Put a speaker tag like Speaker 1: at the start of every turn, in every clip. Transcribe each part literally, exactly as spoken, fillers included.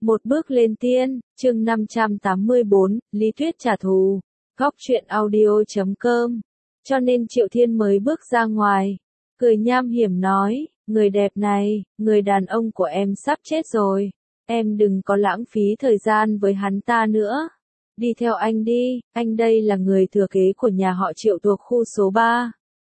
Speaker 1: Một bước lên tiên, chương năm trăm tám mươi bốn, Lý Tuyết trả thù. Góc truyện audio chấm com. Cho nên Triệu Thiên mới bước ra ngoài, cười nham hiểm nói, người đẹp này, người đàn ông của em sắp chết rồi. Em đừng có lãng phí thời gian với hắn ta nữa. Đi theo anh đi, anh đây là người thừa kế của nhà họ Triệu thuộc khu số ba.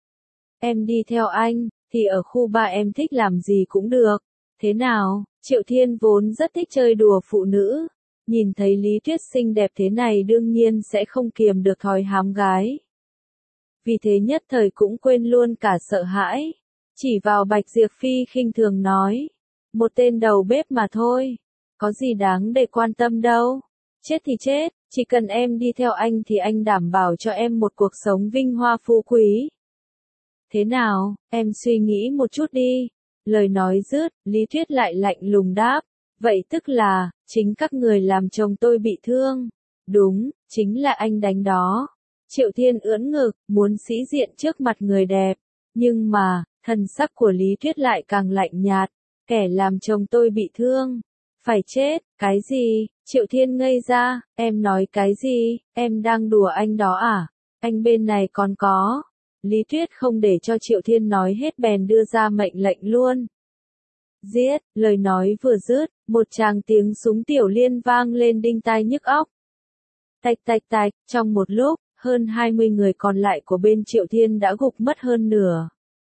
Speaker 1: Em đi theo anh, thì ở khu ba em thích làm gì cũng được. Thế nào? Triệu Thiên vốn rất thích chơi đùa phụ nữ. Nhìn thấy Lý Tuyết xinh đẹp thế này đương nhiên sẽ không kiềm được thói hám gái. Vì thế nhất thời cũng quên luôn cả sợ hãi. Chỉ vào Bạch Diệp Phi khinh thường nói. Một tên đầu bếp mà thôi. Có gì đáng để quan tâm đâu. Chết thì chết, chỉ cần em đi theo anh thì anh đảm bảo cho em một cuộc sống vinh hoa phú quý. Thế nào, em suy nghĩ một chút đi. Lời nói dứt, Lý Tuyết lại lạnh lùng đáp. Vậy tức là, chính các người làm chồng tôi bị thương. Đúng, chính là anh đánh đó. Triệu Thiên ưỡn ngực, muốn sĩ diện trước mặt người đẹp. Nhưng mà, thần sắc của Lý Tuyết lại càng lạnh nhạt. Kẻ làm chồng tôi bị thương. Phải chết, cái gì? Triệu Thiên ngây ra, em nói cái gì? Em đang đùa anh đó à? Anh bên này còn có. Lý Tuyết không để cho Triệu Thiên nói hết bèn đưa ra mệnh lệnh luôn. Giết, lời nói vừa dứt, một tràng tiếng súng tiểu liên vang lên đinh tai nhức óc. Tạch tạch tạch, trong một lúc, hơn hai mươi người còn lại của bên Triệu Thiên đã gục mất hơn nửa.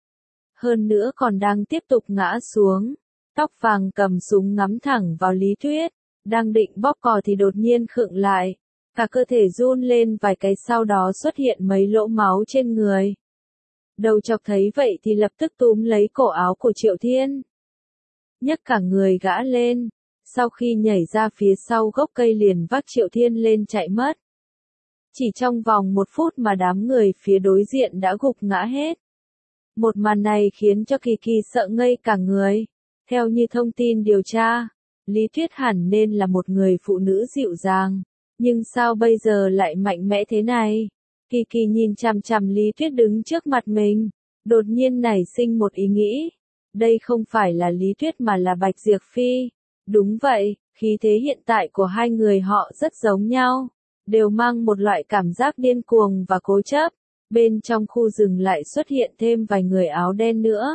Speaker 1: Hơn nữa còn đang tiếp tục ngã xuống. Tóc vàng cầm súng ngắm thẳng vào Lý Tuyết, đang định bóp cò thì đột nhiên khựng lại. Cả cơ thể run lên vài cái sau đó xuất hiện mấy lỗ máu trên người. Đầu chọc thấy vậy thì lập tức túm lấy cổ áo của Triệu Thiên. Nhấc cả người gã lên, sau khi nhảy ra phía sau gốc cây liền vác Triệu Thiên lên chạy mất. Chỉ trong vòng một phút mà đám người phía đối diện đã gục ngã hết. Một màn này khiến cho Kỳ Kỳ sợ ngây cả người. Theo như thông tin điều tra, Lý Tuyết hẳn nên là một người phụ nữ dịu dàng. Nhưng sao bây giờ lại mạnh mẽ thế này? Kỳ Kỳ nhìn chằm chằm Lý Tuyết đứng trước mặt mình. Đột nhiên nảy sinh một ý nghĩ. Đây không phải là Lý Tuyết mà là Bạch Diệp Phi. Đúng vậy, khí thế hiện tại của hai người họ rất giống nhau. Đều mang một loại cảm giác điên cuồng và cố chấp. Bên trong khu rừng lại xuất hiện thêm vài người áo đen nữa.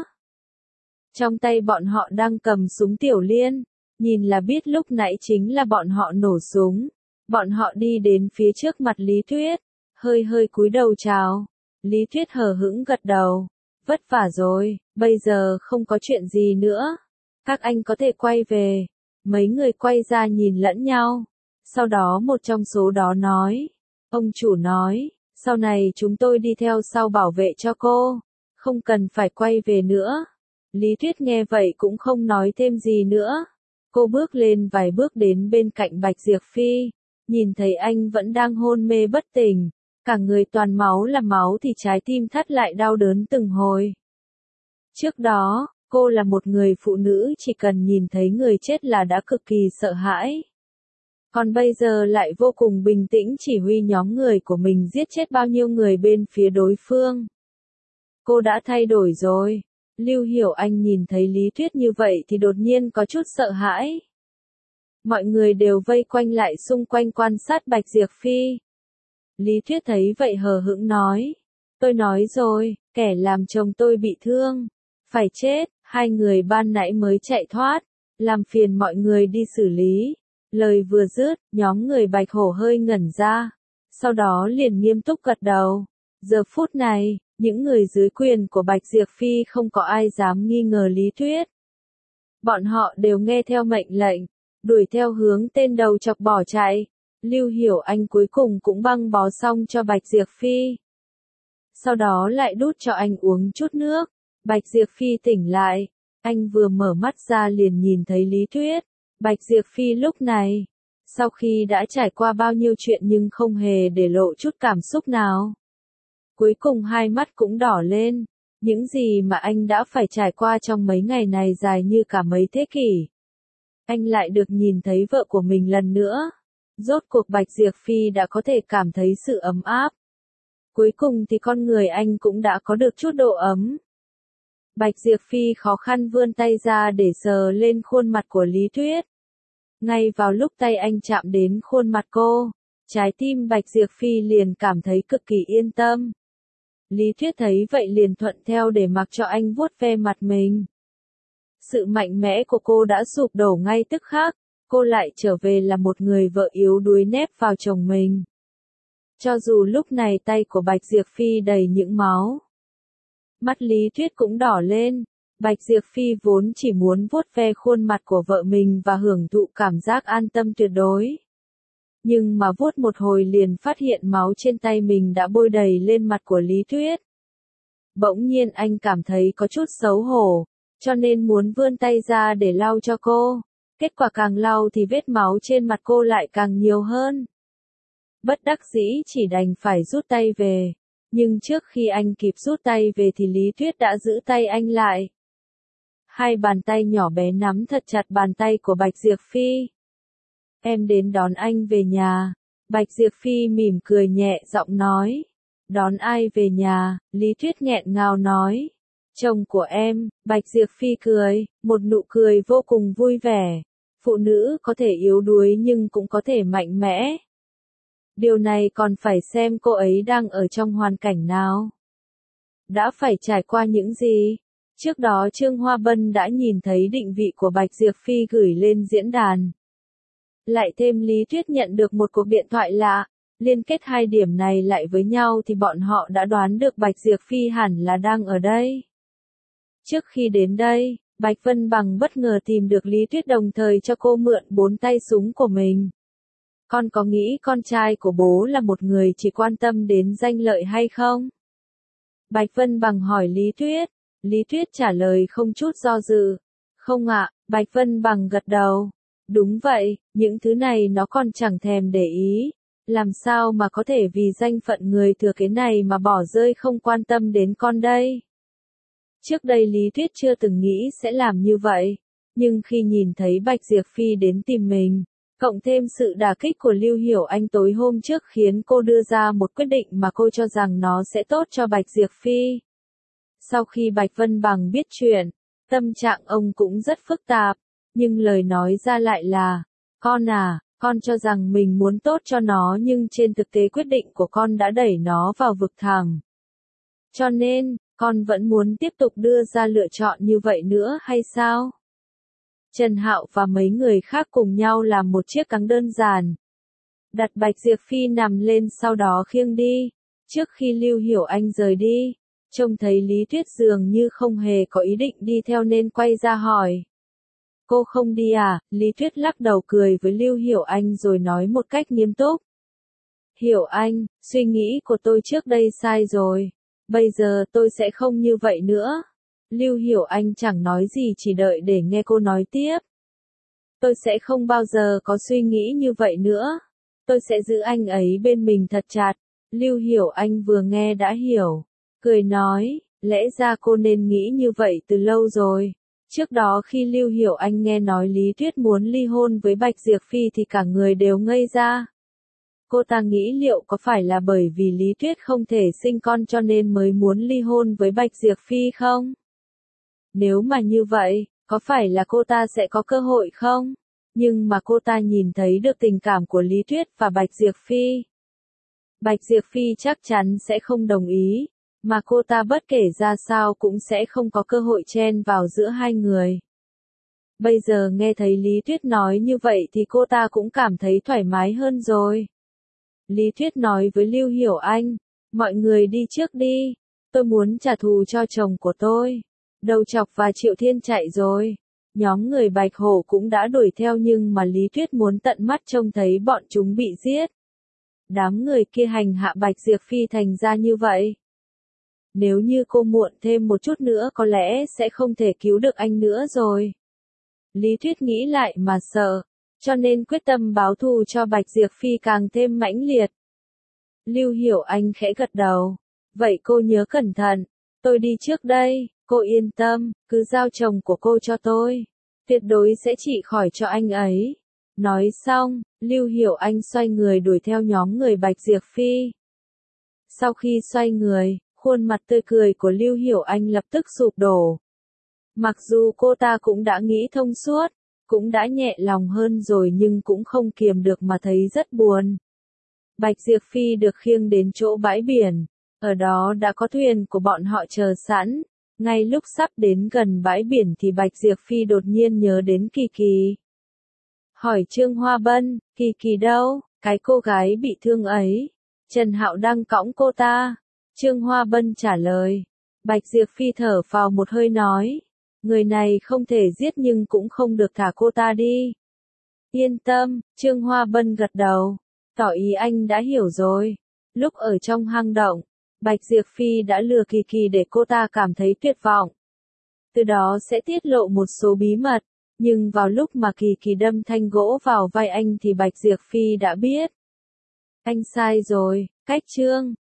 Speaker 1: Trong tay bọn họ đang cầm súng tiểu liên. Nhìn là biết lúc nãy chính là bọn họ nổ súng. Bọn họ đi đến phía trước mặt Lý Tuyết. Hơi hơi cúi đầu chào. Lý Tuyết hờ hững gật đầu. Vất vả rồi, bây giờ không có chuyện gì nữa. Các anh có thể quay về. Mấy người quay ra nhìn lẫn nhau. Sau đó một trong số đó nói. Ông chủ nói, sau này chúng tôi đi theo sau bảo vệ cho cô. Không cần phải quay về nữa. Lý Tuyết nghe vậy cũng không nói thêm gì nữa. Cô bước lên vài bước đến bên cạnh Bạch Diệp Phi. Nhìn thấy anh vẫn đang hôn mê bất tỉnh. Cả người toàn máu là máu thì trái tim thắt lại đau đớn từng hồi. Trước đó, cô là một người phụ nữ chỉ cần nhìn thấy người chết là đã cực kỳ sợ hãi. Còn bây giờ lại vô cùng bình tĩnh chỉ huy nhóm người của mình giết chết bao nhiêu người bên phía đối phương. Cô đã thay đổi rồi. Lưu Hiểu Anh nhìn thấy Lý Tuyết như vậy thì đột nhiên có chút sợ hãi. Mọi người đều vây quanh lại xung quanh quan sát Bạch Diệp Phi. Lý Tuyết thấy vậy hờ hững nói. Tôi nói rồi, kẻ làm chồng tôi bị thương. Phải chết, hai người ban nãy mới chạy thoát. Làm phiền mọi người đi xử lý. Lời vừa dứt, nhóm người Bạch Hổ hơi ngẩn ra. Sau đó liền nghiêm túc gật đầu. Giờ phút này, những người dưới quyền của Bạch Diệp Phi không có ai dám nghi ngờ Lý Tuyết. Bọn họ đều nghe theo mệnh lệnh, đuổi theo hướng tên đầu chọc bỏ chạy. Lưu Hiểu Anh cuối cùng cũng băng bó xong cho Bạch Diệp Phi. Sau đó lại đút cho anh uống chút nước. Bạch Diệp Phi tỉnh lại. Anh vừa mở mắt ra liền nhìn thấy Lý Tuyết. Bạch Diệp Phi lúc này, sau khi đã trải qua bao nhiêu chuyện nhưng không hề để lộ chút cảm xúc nào. Cuối cùng hai mắt cũng đỏ lên. Những gì mà anh đã phải trải qua trong mấy ngày này dài như cả mấy thế kỷ. Anh lại được nhìn thấy vợ của mình lần nữa. Rốt cuộc Bạch Diệp Phi đã có thể cảm thấy sự ấm áp. Cuối cùng thì con người anh cũng đã có được chút độ ấm. Bạch Diệp Phi khó khăn vươn tay ra để sờ lên khuôn mặt của Lý Tuyết. Ngay vào lúc tay anh chạm đến khuôn mặt cô, trái tim Bạch Diệp Phi liền cảm thấy cực kỳ yên tâm. Lý Thuyết thấy vậy liền thuận theo để mặc cho anh vuốt ve mặt mình. Sự mạnh mẽ của cô đã sụp đổ ngay tức khắc, cô lại trở về là một người vợ yếu đuối nép vào chồng mình. Cho dù lúc này tay của Bạch Diệp Phi đầy những máu. Mắt Lý Thuyết cũng đỏ lên, Bạch Diệp Phi vốn chỉ muốn vuốt ve khuôn mặt của vợ mình và hưởng thụ cảm giác an tâm tuyệt đối. Nhưng mà vuốt một hồi liền phát hiện máu trên tay mình đã bôi đầy lên mặt của Lý Thuyết. Bỗng nhiên anh cảm thấy có chút xấu hổ, cho nên muốn vươn tay ra để lau cho cô. Kết quả càng lau thì vết máu trên mặt cô lại càng nhiều hơn. Bất đắc dĩ chỉ đành phải rút tay về. Nhưng trước khi anh kịp rút tay về thì Lý Thuyết đã giữ tay anh lại. Hai bàn tay nhỏ bé nắm thật chặt bàn tay của Bạch Diệp Phi. Em đến đón anh về nhà. Bạch Diệp Phi mỉm cười nhẹ giọng nói. Đón ai về nhà? Lý Thuyết nghẹn ngào nói. Chồng của em. Bạch Diệp Phi cười, một nụ cười vô cùng vui vẻ. Phụ nữ có thể yếu đuối nhưng cũng có thể mạnh mẽ. Điều này còn phải xem cô ấy đang ở trong hoàn cảnh nào. Đã phải trải qua những gì? Trước đó Trương Hoa Bân đã nhìn thấy định vị của Bạch Diệp Phi gửi lên diễn đàn. Lại thêm Lý Thuyết nhận được một cuộc điện thoại lạ, liên kết hai điểm này lại với nhau thì bọn họ đã đoán được Bạch Diệp Phi hẳn là đang ở đây. Trước khi đến đây, Bạch Vân Bằng bất ngờ tìm được Lý Thuyết đồng thời cho cô mượn bốn tay súng của mình. Con có nghĩ con trai của bố là một người chỉ quan tâm đến danh lợi hay không? Bạch Vân Bằng hỏi Lý Thuyết. Lý Thuyết trả lời không chút do dự. Không ạ, Bạch Vân Bằng gật đầu. Đúng vậy, những thứ này nó còn chẳng thèm để ý. Làm sao mà có thể vì danh phận người thừa kế này mà bỏ rơi không quan tâm đến con đây? Trước đây Lý Thuyết chưa từng nghĩ sẽ làm như vậy. Nhưng khi nhìn thấy Bạch Diệp Phi đến tìm mình, cộng thêm sự đả kích của Lưu Hiểu Anh tối hôm trước khiến cô đưa ra một quyết định mà cô cho rằng nó sẽ tốt cho Bạch Diệp Phi. Sau khi Bạch Vân Bằng biết chuyện, tâm trạng ông cũng rất phức tạp, nhưng lời nói ra lại là, con à, con cho rằng mình muốn tốt cho nó nhưng trên thực tế quyết định của con đã đẩy nó vào vực thẳm. Cho nên, con vẫn muốn tiếp tục đưa ra lựa chọn như vậy nữa hay sao? Trần Hạo và mấy người khác cùng nhau làm một chiếc cáng đơn giản. Đặt Bạch Diệp Phi nằm lên sau đó khiêng đi. Trước khi Lưu Hiểu Anh rời đi, trông thấy Lý Thuyết dường như không hề có ý định đi theo nên quay ra hỏi. Cô không đi à? Lý Thuyết lắc đầu cười với Lưu Hiểu Anh rồi nói một cách nghiêm túc. Hiểu Anh, suy nghĩ của tôi trước đây sai rồi. Bây giờ tôi sẽ không như vậy nữa. Lưu Hiểu Anh chẳng nói gì chỉ đợi để nghe cô nói tiếp. Tôi sẽ không bao giờ có suy nghĩ như vậy nữa. Tôi sẽ giữ anh ấy bên mình thật chặt. Lưu Hiểu Anh vừa nghe đã hiểu. Cười nói, lẽ ra cô nên nghĩ như vậy từ lâu rồi. Trước đó khi Lưu Hiểu Anh nghe nói Lý Thuyết muốn ly hôn với Bạch Diệp Phi thì cả người đều ngây ra. Cô ta nghĩ liệu có phải là bởi vì Lý Thuyết không thể sinh con cho nên mới muốn ly hôn với Bạch Diệp Phi không? Nếu mà như vậy, có phải là cô ta sẽ có cơ hội không? Nhưng mà cô ta nhìn thấy được tình cảm của Lý Thuyết và Bạch Diệp Phi. Bạch Diệp Phi chắc chắn sẽ không đồng ý, mà cô ta bất kể ra sao cũng sẽ không có cơ hội chen vào giữa hai người. Bây giờ nghe thấy Lý Thuyết nói như vậy thì cô ta cũng cảm thấy thoải mái hơn rồi. Lý Thuyết nói với Lưu Hiểu Anh, mọi người đi trước đi, tôi muốn trả thù cho chồng của tôi. Đầu Chọc và Triệu Thiên chạy rồi. Nhóm người Bạch Hổ cũng đã đuổi theo nhưng mà Lý Thuyết muốn tận mắt trông thấy bọn chúng bị giết. Đám người kia hành hạ Bạch Diệp Phi thành ra như vậy. Nếu như cô muộn thêm một chút nữa có lẽ sẽ không thể cứu được anh nữa rồi. Lý Thuyết nghĩ lại mà sợ, cho nên quyết tâm báo thù cho Bạch Diệp Phi càng thêm mãnh liệt. Lưu Hiểu Anh khẽ gật đầu. Vậy cô nhớ cẩn thận, tôi đi trước đây, cô yên tâm, cứ giao chồng của cô cho tôi. Tuyệt đối sẽ trị khỏi cho anh ấy. Nói xong, Lưu Hiểu Anh xoay người đuổi theo nhóm người Bạch Diệp Phi. Sau khi xoay người, khuôn mặt tươi cười của Lưu Hiểu Anh lập tức sụp đổ. Mặc dù cô ta cũng đã nghĩ thông suốt, cũng đã nhẹ lòng hơn rồi nhưng cũng không kiềm được mà thấy rất buồn. Bạch Diệp Phi được khiêng đến chỗ bãi biển, ở đó đã có thuyền của bọn họ chờ sẵn. Ngay lúc sắp đến gần bãi biển thì Bạch Diệp Phi đột nhiên nhớ đến Kỳ Kỳ. Hỏi Trương Hoa Bân, Kỳ Kỳ đâu, cái cô gái bị thương ấy. Trần Hạo đang cõng cô ta. Trương Hoa Bân trả lời. Bạch Diệp Phi thở phào một hơi nói. Người này không thể giết nhưng cũng không được thả cô ta đi. Yên tâm, Trương Hoa Bân gật đầu. Tỏ ý anh đã hiểu rồi. Lúc ở trong hang động, Bạch Diệp Phi đã lừa Kỳ Kỳ để cô ta cảm thấy tuyệt vọng. Từ đó sẽ tiết lộ một số bí mật. Nhưng vào lúc mà Kỳ Kỳ đâm thanh gỗ vào vai anh thì Bạch Diệp Phi đã biết. Anh sai rồi, cách Trương.